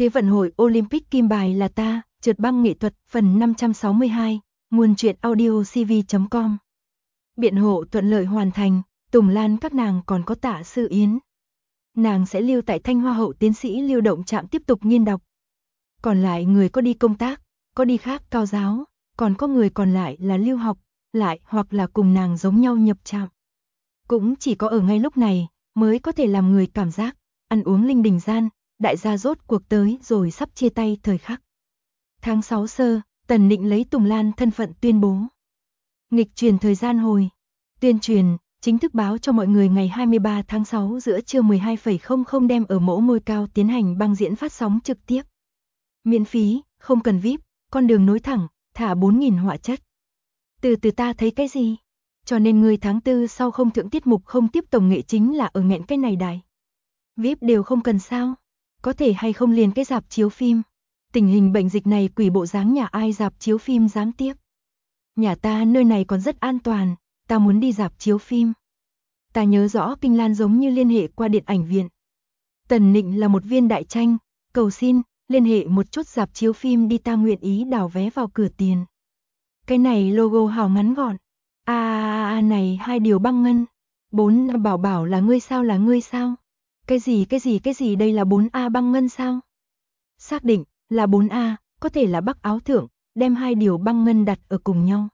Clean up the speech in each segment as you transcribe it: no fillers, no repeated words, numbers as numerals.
Thế vận hội Olympic kim bài là ta, trượt băng nghệ thuật, phần 562, nguồn truyện audio cv.com. Biện hộ thuận lợi hoàn thành, Tùng Lan các nàng còn có Tạ Sư Yến. Nàng sẽ lưu tại Thanh Hoa Hậu tiến sĩ lưu động trạm tiếp tục nghiên đọc. Còn lại người có đi công tác, có đi khác cao giáo, còn có người còn lại là lưu học, lại hoặc là cùng nàng giống nhau nhập trạm. Cũng chỉ có ở ngay lúc này mới có thể làm người cảm giác ăn uống linh đình gian, đại gia rốt cuộc tới rồi sắp chia tay thời khắc. Tháng 6 sơ, Tần Nịnh lấy Tùng Lan thân phận tuyên bố. Nghịch truyền thời gian hồi. Tuyên truyền, chính thức báo cho mọi người ngày 23 tháng 6 giữa trưa 12:00 đem ở mẫu ngôi cao tiến hành băng diễn phát sóng trực tiếp. Miễn phí, không cần VIP, con đường nối thẳng, thả 4.000 họa chất. Từ từ ta thấy cái gì? Cho nên người tháng 4 sau không thượng tiết mục không tiếp tổng nghệ chính là ở nghẹn cái này đài. VIP đều không cần sao? Có thể hay không liền cái rạp chiếu phim? Tình hình bệnh dịch này quỷ bộ dáng nhà ai rạp chiếu phim dám tiếp? Nhà ta nơi này còn rất an toàn, ta muốn đi rạp chiếu phim. Ta nhớ rõ Kinh Lan giống như liên hệ qua điện ảnh viện. Tần Nịnh là một viên đại tranh, cầu xin, liên hệ một chút rạp chiếu phim đi, ta nguyện ý đào vé vào cửa tiền. Cái này logo hào ngắn gọn. Này 2 điều băng ngân. 4 bảo bảo là ngươi sao? Cái gì đây là 4A băng ngân sao? Xác định là 4A, có thể là Bắc áo thượng, đem 2 điều băng ngân đặt ở cùng nhau.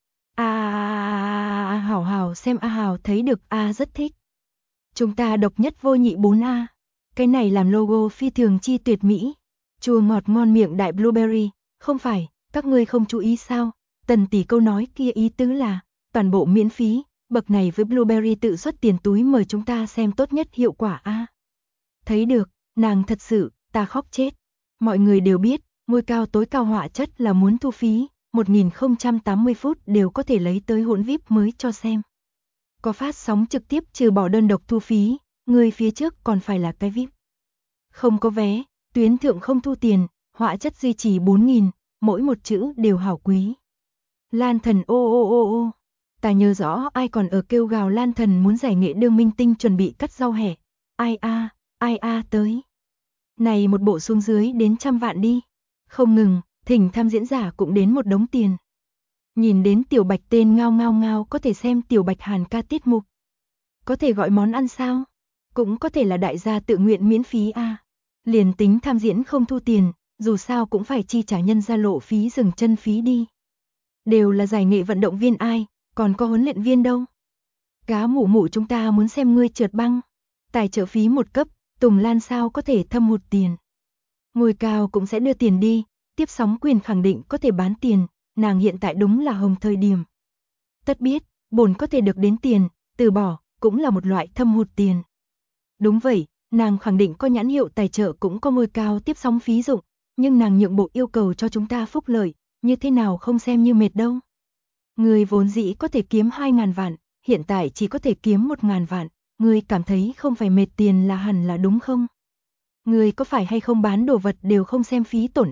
Hảo xem Hảo thấy được rất thích. Chúng ta độc nhất vô nhị 4A. Cái này làm logo phi thường chi tuyệt mỹ. Chua ngọt ngon miệng đại blueberry, không phải, các ngươi không chú ý sao? Tần tỷ câu nói kia ý tứ là toàn bộ miễn phí, bậc này với blueberry tự xuất tiền túi mời chúng ta xem tốt nhất hiệu quả a. Thấy được, nàng thật sự, ta khóc chết. Mọi người đều biết, ngôi cao tối cao họa chất là muốn thu phí, 1080 phút đều có thể lấy tới hỗn VIP mới cho xem. Có phát sóng trực tiếp trừ bỏ đơn độc thu phí, người phía trước còn phải là cái VIP. Không có vé, tuyến thượng không thu tiền, họa chất duy trì 4.000, mỗi một chữ đều hảo quý. Lan Thần ô. Ta nhớ rõ ai còn ở kêu gào Lan Thần muốn giải nghệ đương minh tinh chuẩn bị cắt rau hẻ. Ai tới. Này một bộ xuống dưới đến 100 vạn đi. Không ngừng, thỉnh tham diễn giả cũng đến một đống tiền. Nhìn đến Tiểu Bạch tên ngao có thể xem Tiểu Bạch Hàn ca tiết mục. Có thể gọi món ăn sao? Cũng có thể là đại gia tự nguyện miễn phí Liền tính tham diễn không thu tiền, dù sao cũng phải chi trả nhân gia lộ phí dừng chân phí đi. Đều là giải nghệ vận động viên ai, còn có huấn luyện viên đâu. Cá mụ chúng ta muốn xem ngươi trượt băng. Tài trợ phí một cấp, Tùng Lan sao có thể thâm hụt tiền. Ngôi cao cũng sẽ đưa tiền đi, tiếp sóng quyền khẳng định có thể bán tiền, nàng hiện tại đúng là hồng thời điểm. Tất biết, bổn có thể được đến tiền, từ bỏ, cũng là một loại thâm hụt tiền. Đúng vậy, nàng khẳng định có nhãn hiệu tài trợ cũng có ngôi cao tiếp sóng phí dụng, nhưng nàng nhượng bộ yêu cầu cho chúng ta phúc lợi, như thế nào không xem như mệt đâu. Người vốn dĩ có thể kiếm 2.000 vạn, hiện tại chỉ có thể kiếm 1.000 vạn, người cảm thấy không phải mệt tiền là hẳn là đúng không? Người có phải hay không bán đồ vật đều không xem phí tổn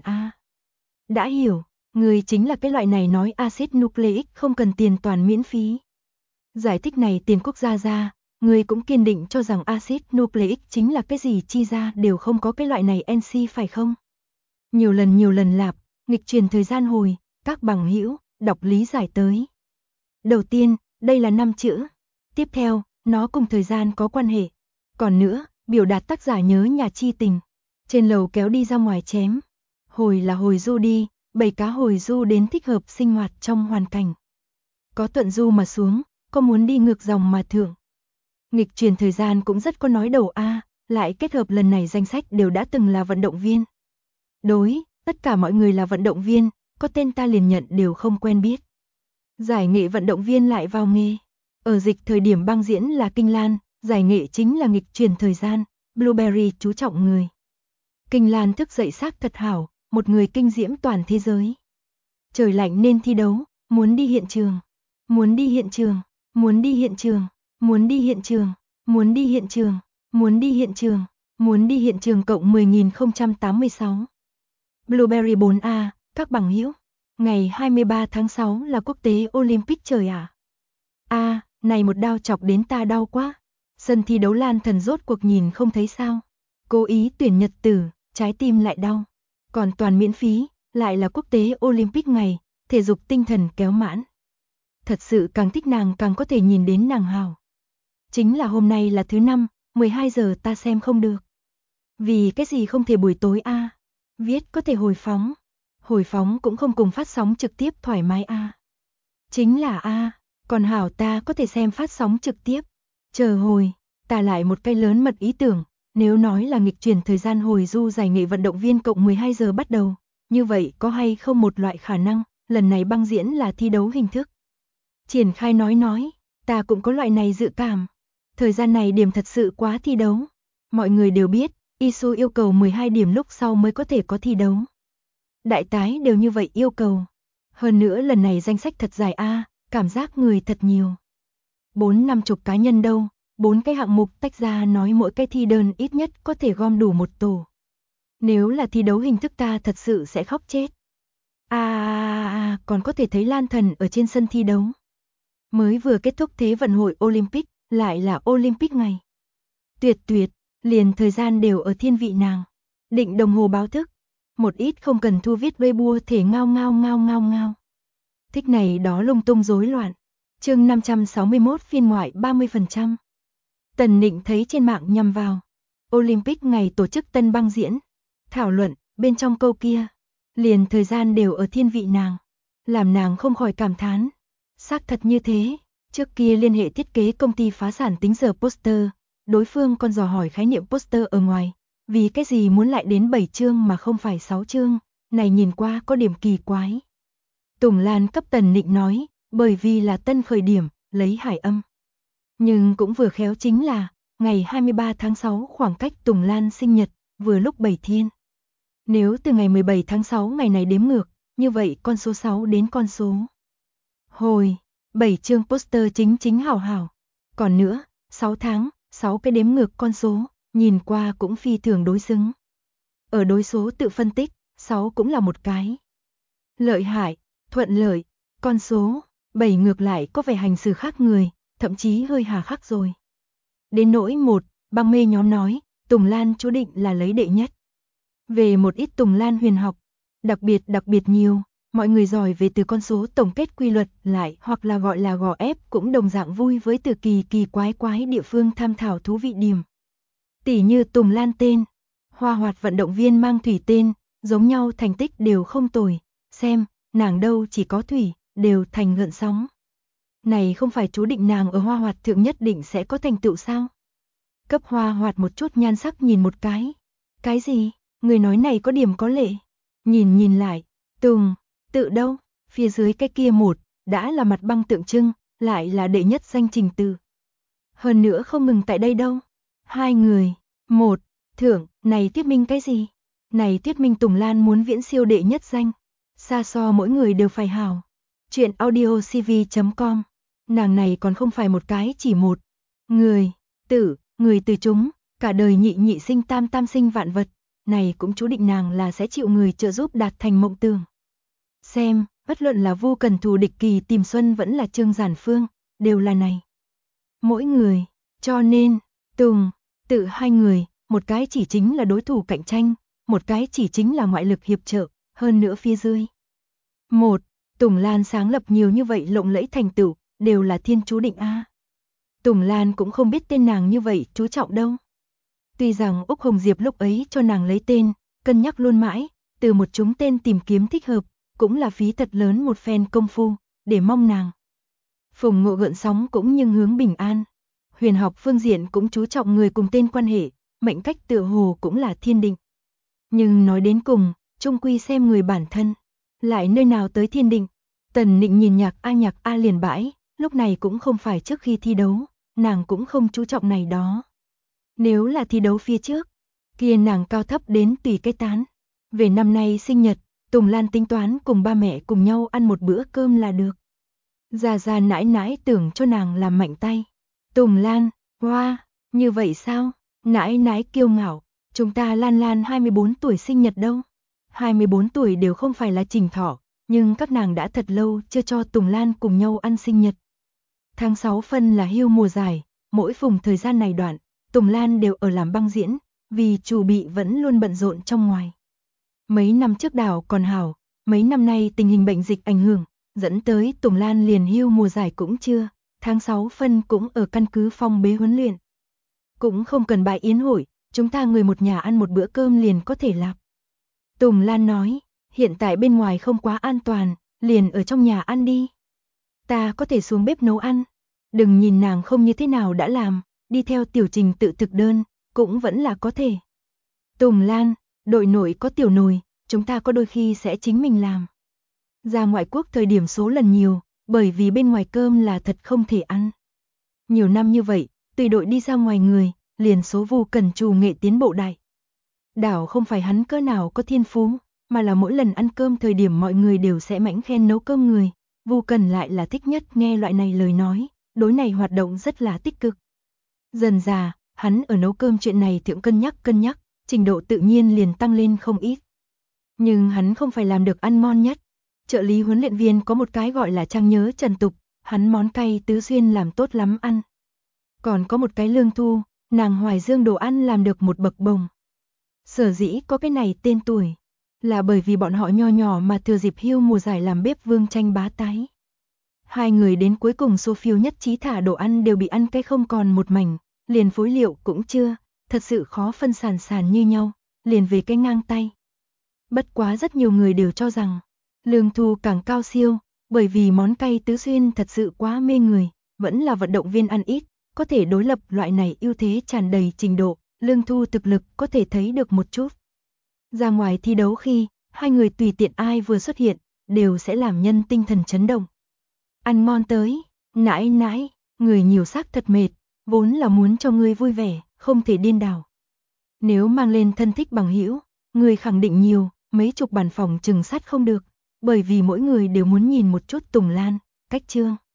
Đã hiểu, người chính là cái loại này nói axit nucleic không cần tiền toàn miễn phí. Giải thích này tiền quốc gia ra, người cũng kiên định cho rằng axit nucleic chính là cái gì chi ra đều không có cái loại này NC phải không? Nhiều lần lạp, nghịch truyền thời gian hồi, các bằng hữu đọc lý giải tới. Đầu tiên, đây là 5 chữ. Tiếp theo, nó cùng thời gian có quan hệ. Còn nữa, biểu đạt tác giả nhớ nhà chi tình. Trên lầu kéo đi ra ngoài chém. Hồi là hồi du đi, bầy cá hồi du đến thích hợp sinh hoạt trong hoàn cảnh. Có thuận du mà xuống, có muốn đi ngược dòng mà thượng. Nghịch truyền thời gian cũng rất có nói đầu lại kết hợp lần này danh sách đều đã từng là vận động viên. Đối, tất cả mọi người là vận động viên, có tên ta liền nhận đều không quen biết. Giải nghệ vận động viên lại vào nghề. Ở dịch thời điểm băng diễn là Kinh Lan, giải nghệ chính là nghịch truyền thời gian, Blueberry chú trọng người. Kinh Lan thức dậy xác thật hảo, một người kinh diễm toàn thế giới. Trời lạnh nên thi đấu, muốn đi hiện trường cộng 10.086. Blueberry 4A, các bằng hữu. Ngày 23 tháng 6 là quốc tế Olympic trời này một đao chọc đến ta đau quá. Sân thi đấu Lan Thần rốt cuộc nhìn không thấy sao. Cố ý tuyển nhật tử, trái tim lại đau. Còn toàn miễn phí, lại là quốc tế Olympic ngày, thể dục tinh thần kéo mãn. Thật sự càng thích nàng càng có thể nhìn đến nàng hào. Chính là hôm nay là thứ 5, 12 giờ ta xem không được. Vì cái gì không thể buổi tối a? Viết có thể hồi phóng. Hồi phóng cũng không cùng phát sóng trực tiếp thoải mái a. Chính là a, còn hảo ta có thể xem phát sóng trực tiếp. Chờ hồi, ta lại một cái lớn mật ý tưởng, nếu nói là nghịch chuyển thời gian hồi du giải nghệ vận động viên cộng 12 giờ bắt đầu, như vậy có hay không một loại khả năng, lần này băng diễn là thi đấu hình thức. Triển Khai nói, ta cũng có loại này dự cảm. Thời gian này điểm thật sự quá thi đấu. Mọi người đều biết, ISU yêu cầu 12 điểm lúc sau mới có thể có thi đấu. Đại tái đều như vậy yêu cầu. Hơn nữa lần này danh sách thật dài a, cảm giác người thật nhiều. 40-50 cá nhân đâu, 4 cái hạng mục tách ra nói mỗi cái thi đơn ít nhất có thể gom đủ một tổ. Nếu là thi đấu hình thức ta thật sự sẽ khóc chết. Còn có thể thấy Lan Thần ở trên sân thi đấu. Mới vừa kết thúc Thế vận hội Olympic, lại là Olympic ngày. Tuyệt, liền thời gian đều ở thiên vị nàng. Định đồng hồ báo thức. Một ít không cần thu viết Weibo thể ngao. Thích này đó lung tung rối loạn. Chương 561 phiên ngoại 30%. Tần Nịnh thấy trên mạng nhằm vào Olympic ngày tổ chức tân băng diễn. Thảo luận, bên trong câu kia. Liền thời gian đều ở thiên vị nàng. Làm nàng không khỏi cảm thán. Xác thật như thế. Trước kia liên hệ thiết kế công ty phá sản tính giờ poster. Đối phương còn dò hỏi khái niệm poster ở ngoài. Vì cái gì muốn lại đến 7 chương mà không phải 6 chương. Này nhìn qua có điểm kỳ quái. Tùng Lan cấp Tần Nịnh nói. Bởi vì là tân khởi điểm, lấy hải âm. Nhưng cũng vừa khéo chính là, ngày 23 tháng 6 khoảng cách Tùng Lan sinh nhật, vừa lúc 7 thiên. Nếu từ ngày 17 tháng 6 ngày này đếm ngược, như vậy con số 6 đến con số. Hồi, 7 chương poster chính hảo. Còn nữa, 6 tháng, 6 cái đếm ngược con số, nhìn qua cũng phi thường đối xứng. Ở đối số tự phân tích, 6 cũng là một cái. Lợi hại, thuận lợi, con số, 7 ngược lại có vẻ hành xử khác người, thậm chí hơi hà khắc rồi. Đến nỗi một, băng mê nhóm nói, Tùng Lan chú định là lấy đệ nhất. Về một ít Tùng Lan huyền học, đặc biệt nhiều, mọi người giỏi về từ con số tổng kết quy luật lại hoặc là gọi là gò ép cũng đồng dạng vui với từ kỳ quái địa phương tham thảo thú vị điểm. Tỉ như Tùng Lan tên, Hoa Hoạt vận động viên mang thủy tên, giống nhau thành tích đều không tồi, xem, nàng đâu chỉ có thủy, đều thành gợn sóng. Này không phải chú định nàng ở Hoa Hoạt thượng nhất định sẽ có thành tựu sao? Cấp Hoa Hoạt một chút nhan sắc nhìn một cái. Cái gì? Người nói này có điểm có lệ. Nhìn lại, Tùng, tự đâu? Phía dưới cái kia một, đã là mặt băng tượng trưng, lại là đệ nhất danh trình tự. Hơn nữa không ngừng tại đây đâu. Hai người, một, thưởng, này thuyết minh cái gì? Này thuyết minh Tùng Lan muốn viễn siêu đệ nhất danh. Xa so mỗi người đều phải hảo. Chuyện audiocv.com. Nàng này còn không phải một cái chỉ một. Người từ chúng, cả đời nhị sinh tam sinh vạn vật. Này cũng chú định nàng là sẽ chịu người trợ giúp đạt thành mộng tưởng. Xem, bất luận là Vu Cần Thù Địch Kỳ Tìm Xuân vẫn là Trương Giản Phương, đều là này. Mỗi người, cho nên, Tùng, tự hai người, một cái chỉ chính là đối thủ cạnh tranh, một cái chỉ chính là ngoại lực hiệp trợ, hơn nữa phía dưới. Một, Tùng Lan sáng lập nhiều như vậy lộng lẫy thành tựu, đều là thiên chú định a. Tùng Lan cũng không biết tên nàng như vậy chú trọng đâu. Tuy rằng Úc Hồng Diệp lúc ấy cho nàng lấy tên, cân nhắc luôn mãi, từ một chúng tên tìm kiếm thích hợp, cũng là phí thật lớn một phen công phu, để mong nàng. Phùng Ngộ gợn sóng cũng nhưng hướng bình an. Huyền học phương diện cũng chú trọng người cùng tên quan hệ, mệnh cách tựa hồ cũng là thiên định. Nhưng nói đến cùng, chung quy xem người bản thân. Lại nơi nào tới thiên định? Tần Nịnh nhìn nhạc A liền bãi, lúc này cũng không phải trước khi thi đấu, nàng cũng không chú trọng này đó. Nếu là thi đấu phía trước, kia nàng cao thấp đến tùy cái tán. Về năm nay sinh nhật, Tùng Lan tính toán cùng ba mẹ cùng nhau ăn một bữa cơm là được. Già nãi tưởng cho nàng làm mạnh tay. Tùng Lan, hoa, như vậy sao? Nãi kiêu ngạo, chúng ta Lan 24 tuổi sinh nhật đâu. 24 tuổi đều không phải là trình thọ, nhưng các nàng đã thật lâu chưa cho Tùng Lan cùng nhau ăn sinh nhật. Tháng 6 phân là hưu mùa giải, mỗi phùng thời gian này đoạn, Tùng Lan đều ở làm băng diễn, vì chủ bị vẫn luôn bận rộn trong ngoài. Mấy năm trước đảo còn hảo, mấy năm nay tình hình bệnh dịch ảnh hưởng, dẫn tới Tùng Lan liền hưu mùa giải cũng chưa, tháng 6 phân cũng ở căn cứ phong bế huấn luyện. Cũng không cần bài yến hội, chúng ta người một nhà ăn một bữa cơm liền có thể lạp. Tùng Lan nói, hiện tại bên ngoài không quá an toàn, liền ở trong nhà ăn đi. Ta có thể xuống bếp nấu ăn. Đừng nhìn nàng không như thế nào đã làm, đi theo tiểu trình tự thực đơn, cũng vẫn là có thể. Tùng Lan, đội nổi có tiểu nồi, chúng ta có đôi khi sẽ chính mình làm. Ra ngoại quốc thời điểm số lần nhiều, bởi vì bên ngoài cơm là thật không thể ăn. Nhiều năm như vậy, tùy đội đi ra ngoài người, liền số Vu Cần trù nghệ tiến bộ đại. Đảo không phải hắn cỡ nào có thiên phú, mà là mỗi lần ăn cơm thời điểm mọi người đều sẽ mãnh khen nấu cơm người. Vu Cần lại là thích nhất nghe loại này lời nói, đối này hoạt động rất là tích cực. Dần dà, hắn ở nấu cơm chuyện này thượng cân nhắc, trình độ tự nhiên liền tăng lên không ít. Nhưng hắn không phải làm được ăn ngon nhất. Trợ lý huấn luyện viên có một cái gọi là Trang Nhớ Trần Tục, hắn món cay tứ xuyên làm tốt lắm ăn. Còn có một cái Lương Thu, nàng Hoài Dương đồ ăn làm được một bậc bồng. Sở dĩ có cái này tên tuổi, là bởi vì bọn họ nho nhỏ mà thừa dịp hưu mùa giải làm bếp vương tranh bá tái. Hai người đến cuối cùng số phiếu nhất trí thả đồ ăn đều bị ăn cái không còn một mảnh, liền phối liệu cũng chưa, thật sự khó phân sản như nhau, liền về cái ngang tay. Bất quá rất nhiều người đều cho rằng, Lương Thu càng cao siêu, bởi vì món cay tứ xuyên thật sự quá mê người, vẫn là vận động viên ăn ít, có thể đối lập loại này ưu thế tràn đầy trình độ, Lương Thu thực lực có thể thấy được một chút. Ra ngoài thi đấu khi, hai người tùy tiện ai vừa xuất hiện, đều sẽ làm nhân tinh thần chấn động. Ăn ngon tới, nãi nãi, người nhiều xác thật mệt, vốn là muốn cho ngươi vui vẻ, không thể điên đảo. Nếu mang lên thân thích bằng hữu, người khẳng định nhiều, mấy chục bàn phòng chừng sát không được, bởi vì mỗi người đều muốn nhìn một chút Tùng Lan, cách chương.